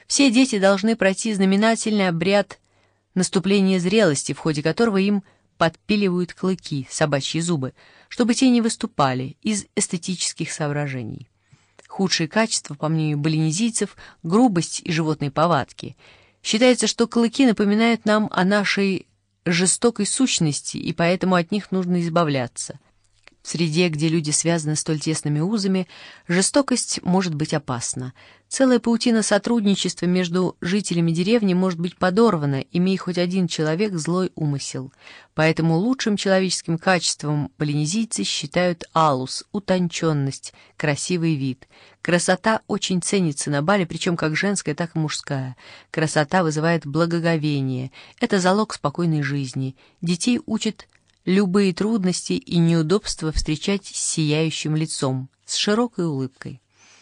Все дети должны пройти знаменательный обряд наступления зрелости, в ходе которого им подпиливают клыки, собачьи зубы, чтобы те не выступали из эстетических соображений. Худшие качества, по мнению балинезийцев, грубость и животные повадки. Считается, что клыки напоминают нам о нашей жестокой сущности, и поэтому от них нужно избавляться. В среде, где люди связаны столь тесными узами, жестокость может быть опасна. Целая паутина сотрудничества между жителями деревни может быть подорвана, имея хоть один человек злой умысел. Поэтому лучшим человеческим качеством полинезийцы считают алус, утонченность, красивый вид. Красота очень ценится на Бали, причем как женская, так и мужская. Красота вызывает благоговение. Это залог спокойной жизни. Детей учат любые трудности и неудобства встречать с сияющим лицом, с широкой улыбкой.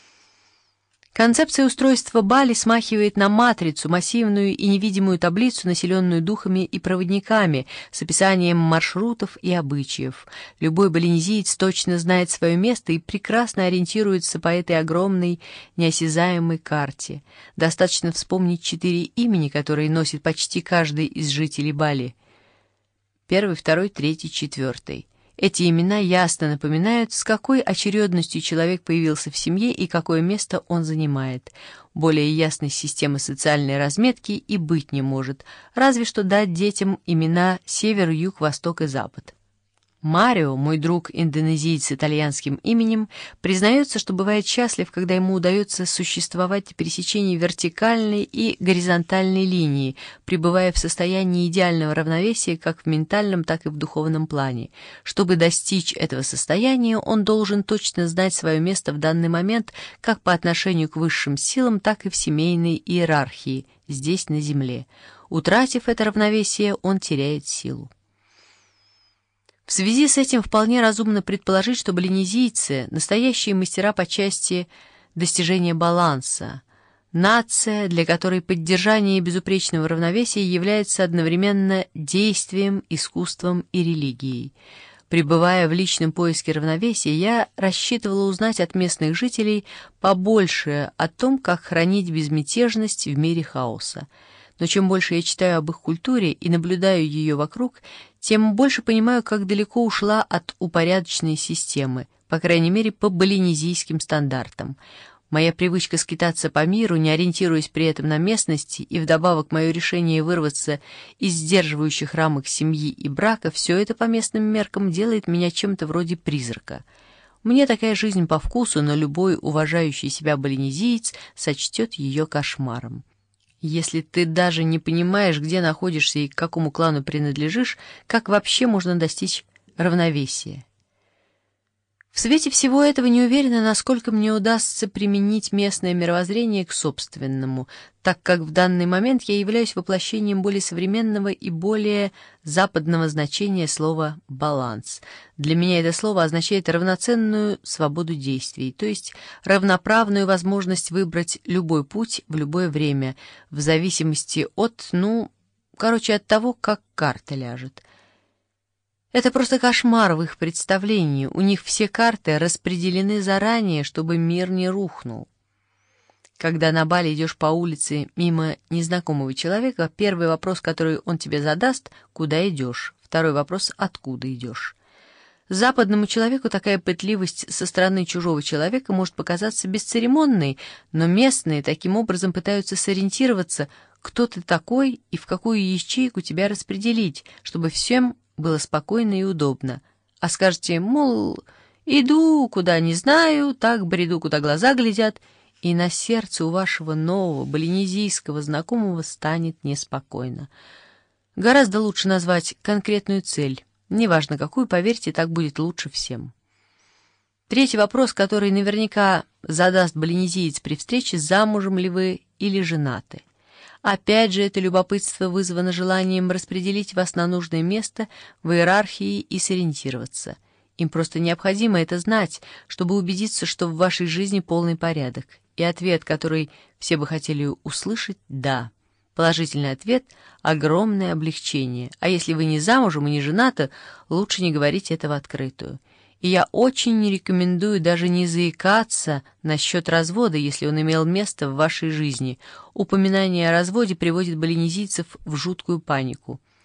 Концепция устройства Бали смахивает на матрицу, массивную и невидимую таблицу, населенную духами и проводниками, с описанием маршрутов и обычаев. Любой балинезиец точно знает свое место и прекрасно ориентируется по этой огромной неосязаемой карте. Достаточно вспомнить 4 имени, которые носит почти каждый из жителей Бали. 1, 2, 3, 4. Эти имена ясно напоминают, с какой очередностью человек появился в семье и какое место он занимает. Более ясной системы социальной разметки и быть не может, разве что дать детям имена Север, Юг, Восток и Запад. Марио, мой друг индонезиец с итальянским именем, признается, что бывает счастлив, когда ему удается существовать в пересечении вертикальной и горизонтальной линии, пребывая в состоянии идеального равновесия как в ментальном, так и в духовном плане. Чтобы достичь этого состояния, он должен точно знать свое место в данный момент как по отношению к высшим силам, так и в семейной иерархии, здесь на земле. Утратив это равновесие, он теряет силу. В связи с этим вполне разумно предположить, что балинезийцы – настоящие мастера по части достижения баланса, нация, для которой поддержание безупречного равновесия является одновременно действием, искусством и религией. Пребывая в личном поиске равновесия, я рассчитывала узнать от местных жителей побольше о том, как хранить безмятежность в мире хаоса. Но чем больше я читаю об их культуре и наблюдаю ее вокруг, тем больше понимаю, как далеко ушла от упорядоченной системы, по крайней мере, по балинезийским стандартам. Моя привычка скитаться по миру, не ориентируясь при этом на местности, и вдобавок мое решение вырваться из сдерживающих рамок семьи и брака, все это по местным меркам делает меня чем-то вроде призрака. Мне такая жизнь по вкусу, но любой уважающий себя балинезиец сочтет ее кошмаром. Если ты даже не понимаешь, где находишься и к какому клану принадлежишь, как вообще можно достичь равновесия? В свете всего этого не уверена, насколько мне удастся применить местное мировоззрение к собственному, так как в данный момент я являюсь воплощением более современного и более западного значения слова «баланс». Для меня это слово означает равноценную свободу действий, то есть равноправную возможность выбрать любой путь в любое время, в зависимости от, от того, как карта ляжет. Это просто кошмар в их представлении. У них все карты распределены заранее, чтобы мир не рухнул. Когда на Бали идешь по улице мимо незнакомого человека, первый вопрос, который он тебе задаст — куда идешь? Второй вопрос — откуда идешь? Западному человеку такая пытливость со стороны чужого человека может показаться бесцеремонной, но местные таким образом пытаются сориентироваться, кто ты такой и в какую ячейку тебя распределить, чтобы всем было спокойно и удобно. А скажете, мол, иду, куда не знаю, так бреду, куда глаза глядят, и на сердце у вашего нового балинезийского знакомого станет неспокойно. Гораздо лучше назвать конкретную цель. Неважно какую, поверьте, так будет лучше всем. Третий вопрос, который наверняка задаст балинезиец при встрече: замужем ли вы или женаты? Опять же, это любопытство вызвано желанием распределить вас на нужное место в иерархии и сориентироваться. Им просто необходимо это знать, чтобы убедиться, что в вашей жизни полный порядок. И ответ, который все бы хотели услышать — да. Положительный ответ — огромное облегчение. А если вы не замужем и не женаты, лучше не говорить этого открытую. И я очень не рекомендую даже не заикаться насчет развода, если он имел место в вашей жизни. Упоминание о разводе приводит балинезийцев в жуткую панику.